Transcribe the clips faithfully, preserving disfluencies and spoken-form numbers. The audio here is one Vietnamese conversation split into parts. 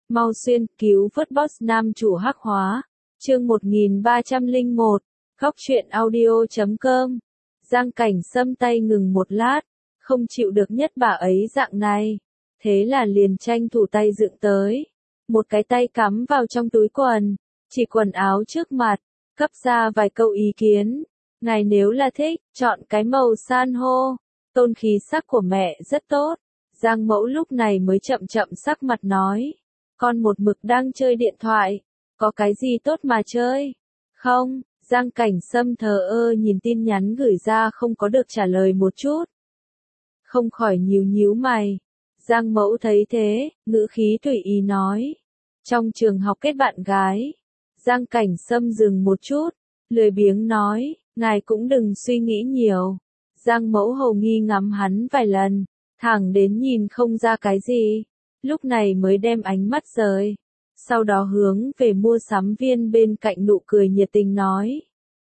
Mau xuyên, cứu vớt boss nam chủ hắc hóa. Chương một nghìn ba trăm lẻ một, Góc truyện audio chấm com. Giang Cảnh Sâm tay ngừng một lát, không chịu được nhất bà ấy dạng này. Thế là liền tranh thủ tay dựng tới. Một cái tay cắm vào trong túi quần, chỉ quần áo trước mặt, cấp ra vài câu ý kiến. Ngài nếu là thích, chọn cái màu san hô. Tôn khí sắc của mẹ rất tốt. Giang Mẫu lúc này mới chậm chậm sắc mặt nói. Con một mực đang chơi điện thoại. Có cái gì tốt mà chơi? Không, Giang Cảnh Sâm thờ ơ nhìn tin nhắn gửi ra không có được trả lời một chút. Không khỏi nhíu nhíu mày. Giang Mẫu thấy thế, ngữ khí tùy ý nói. Trong trường học kết bạn gái. Giang Cảnh Sâm dừng một chút, lười biếng nói, ngài cũng đừng suy nghĩ nhiều. Giang Mẫu hầu nghi ngắm hắn vài lần, thẳng đến nhìn không ra cái gì, lúc này mới đem ánh mắt rời. Sau đó hướng về mua sắm viên bên cạnh nụ cười nhiệt tình nói.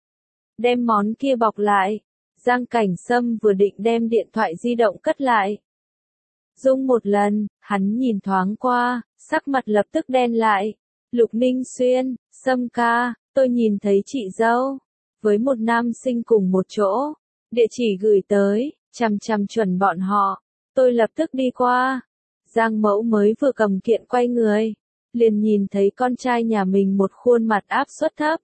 Đem món kia bọc lại. Giang Cảnh Sâm vừa định đem điện thoại di động cất lại. Dung một lần, hắn nhìn thoáng qua, sắc mặt lập tức đen lại. Lục Ninh Xuyên, Sâm ca, tôi nhìn thấy chị dâu, với một nam sinh cùng một chỗ. Địa chỉ gửi tới, chằm chằm chuẩn bọn họ. Tôi lập tức đi qua. Giang Mẫu mới vừa cầm kiện quay người, liền nhìn thấy con trai nhà mình một khuôn mặt áp suất thấp.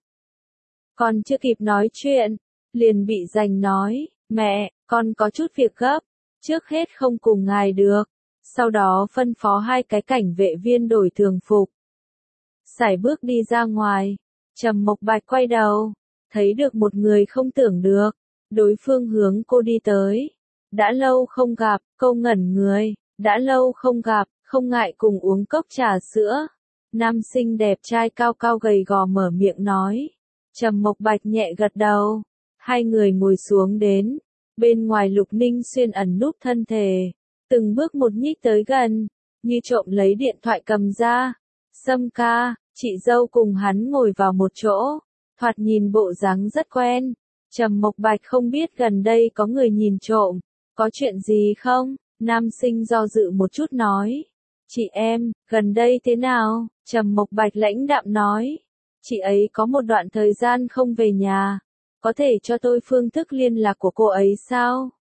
Còn chưa kịp nói chuyện, liền bị giành nói, mẹ, con có chút việc gấp, trước hết không cùng ngài được. Sau đó phân phó hai cái cảnh vệ viên đổi thường phục. Sải bước đi ra ngoài, Trầm Mộc Bạch quay đầu, thấy được một người không tưởng được, đối phương hướng cô đi tới. Đã lâu không gặp, cô ngẩn người, đã lâu không gặp, không ngại cùng uống cốc trà sữa. Nam sinh đẹp trai cao cao gầy gò mở miệng nói. Trầm Mộc Bạch nhẹ gật đầu. Hai người ngồi xuống đến. Bên ngoài Lục Ninh Xuyên ẩn núp thân thể. Từng bước một nhích tới gần. Như trộm lấy điện thoại cầm ra. Sâm ca, chị dâu cùng hắn ngồi vào một chỗ. Thoạt nhìn bộ dáng rất quen. Trầm Mộc Bạch không biết gần đây có người nhìn trộm. Có chuyện gì không? Nam sinh do dự một chút nói. Chị em, gần đây thế nào? Trầm Mộc Bạch lãnh đạm nói. Chị ấy có một đoạn thời gian không về nhà. Có thể cho tôi phương thức liên lạc của cô ấy sao?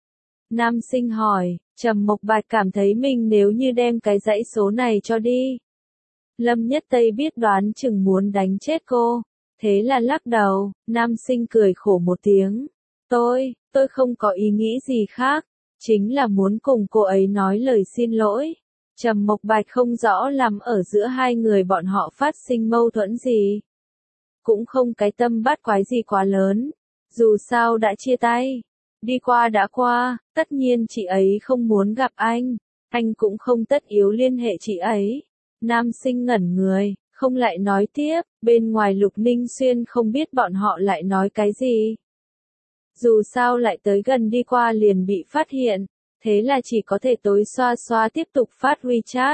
Nam sinh hỏi. Trầm Mộc Bạch cảm thấy mình nếu như đem cái dãy số này cho đi. Lâm Nhất Tây biết đoán chừng muốn đánh chết cô. Thế là lắc đầu. Nam sinh cười khổ một tiếng. Tôi, tôi không có ý nghĩ gì khác. Chính là muốn cùng cô ấy nói lời xin lỗi. Trầm Mộc Bạch không rõ làm ở giữa hai người bọn họ phát sinh mâu thuẫn gì. Cũng không cái tâm bắt quái gì quá lớn. Dù sao đã chia tay. Đi qua đã qua, tất nhiên chị ấy không muốn gặp anh. Anh cũng không tất yếu liên hệ chị ấy. Nam sinh ngẩn người, không lại nói tiếp. Bên ngoài Lục Ninh Xuyên không biết bọn họ lại nói cái gì. Dù sao lại tới gần đi qua liền bị phát hiện. Thế là chỉ có thể tối xoa xoa tiếp tục phát WeChat.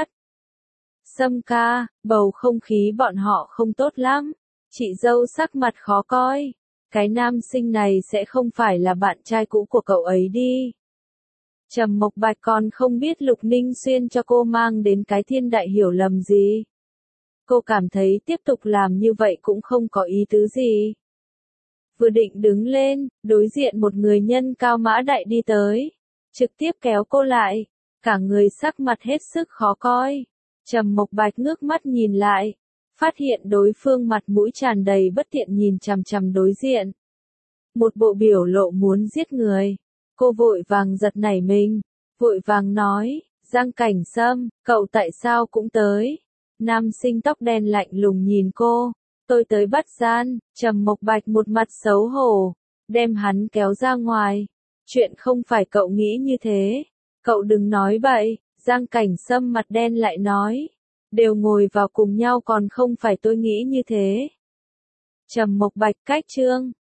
Sâm ca, bầu không khí bọn họ không tốt lắm. Chị dâu sắc mặt khó coi. Cái nam sinh này sẽ không phải là bạn trai cũ của cậu ấy đi. Trầm Mộc Bạch còn không biết Lục Ninh Xuyên cho cô mang đến cái thiên đại hiểu lầm gì. Cô cảm thấy tiếp tục làm như vậy cũng không có ý tứ gì. Vừa định đứng lên, đối diện một người nhân cao mã đại đi tới. Trực tiếp kéo cô lại, cả người sắc mặt hết sức khó coi. Trầm Mộc Bạch ngước mắt nhìn lại, phát hiện đối phương mặt mũi tràn đầy bất tiện nhìn chằm chằm đối diện. Một bộ biểu lộ muốn giết người. Cô vội vàng giật nảy mình, vội vàng nói, Giang Cảnh Sâm, cậu tại sao cũng tới? Nam sinh tóc đen lạnh lùng nhìn cô, tôi tới bắt gian. Trầm Mộc Bạch một mặt xấu hổ, đem hắn kéo ra ngoài. Chuyện không phải cậu nghĩ như thế. Cậu đừng nói bậy. Giang Cảnh Sâm mặt đen lại nói. Đều ngồi vào cùng nhau còn không phải tôi nghĩ như thế. Trầm Mộc Bạch cách chương.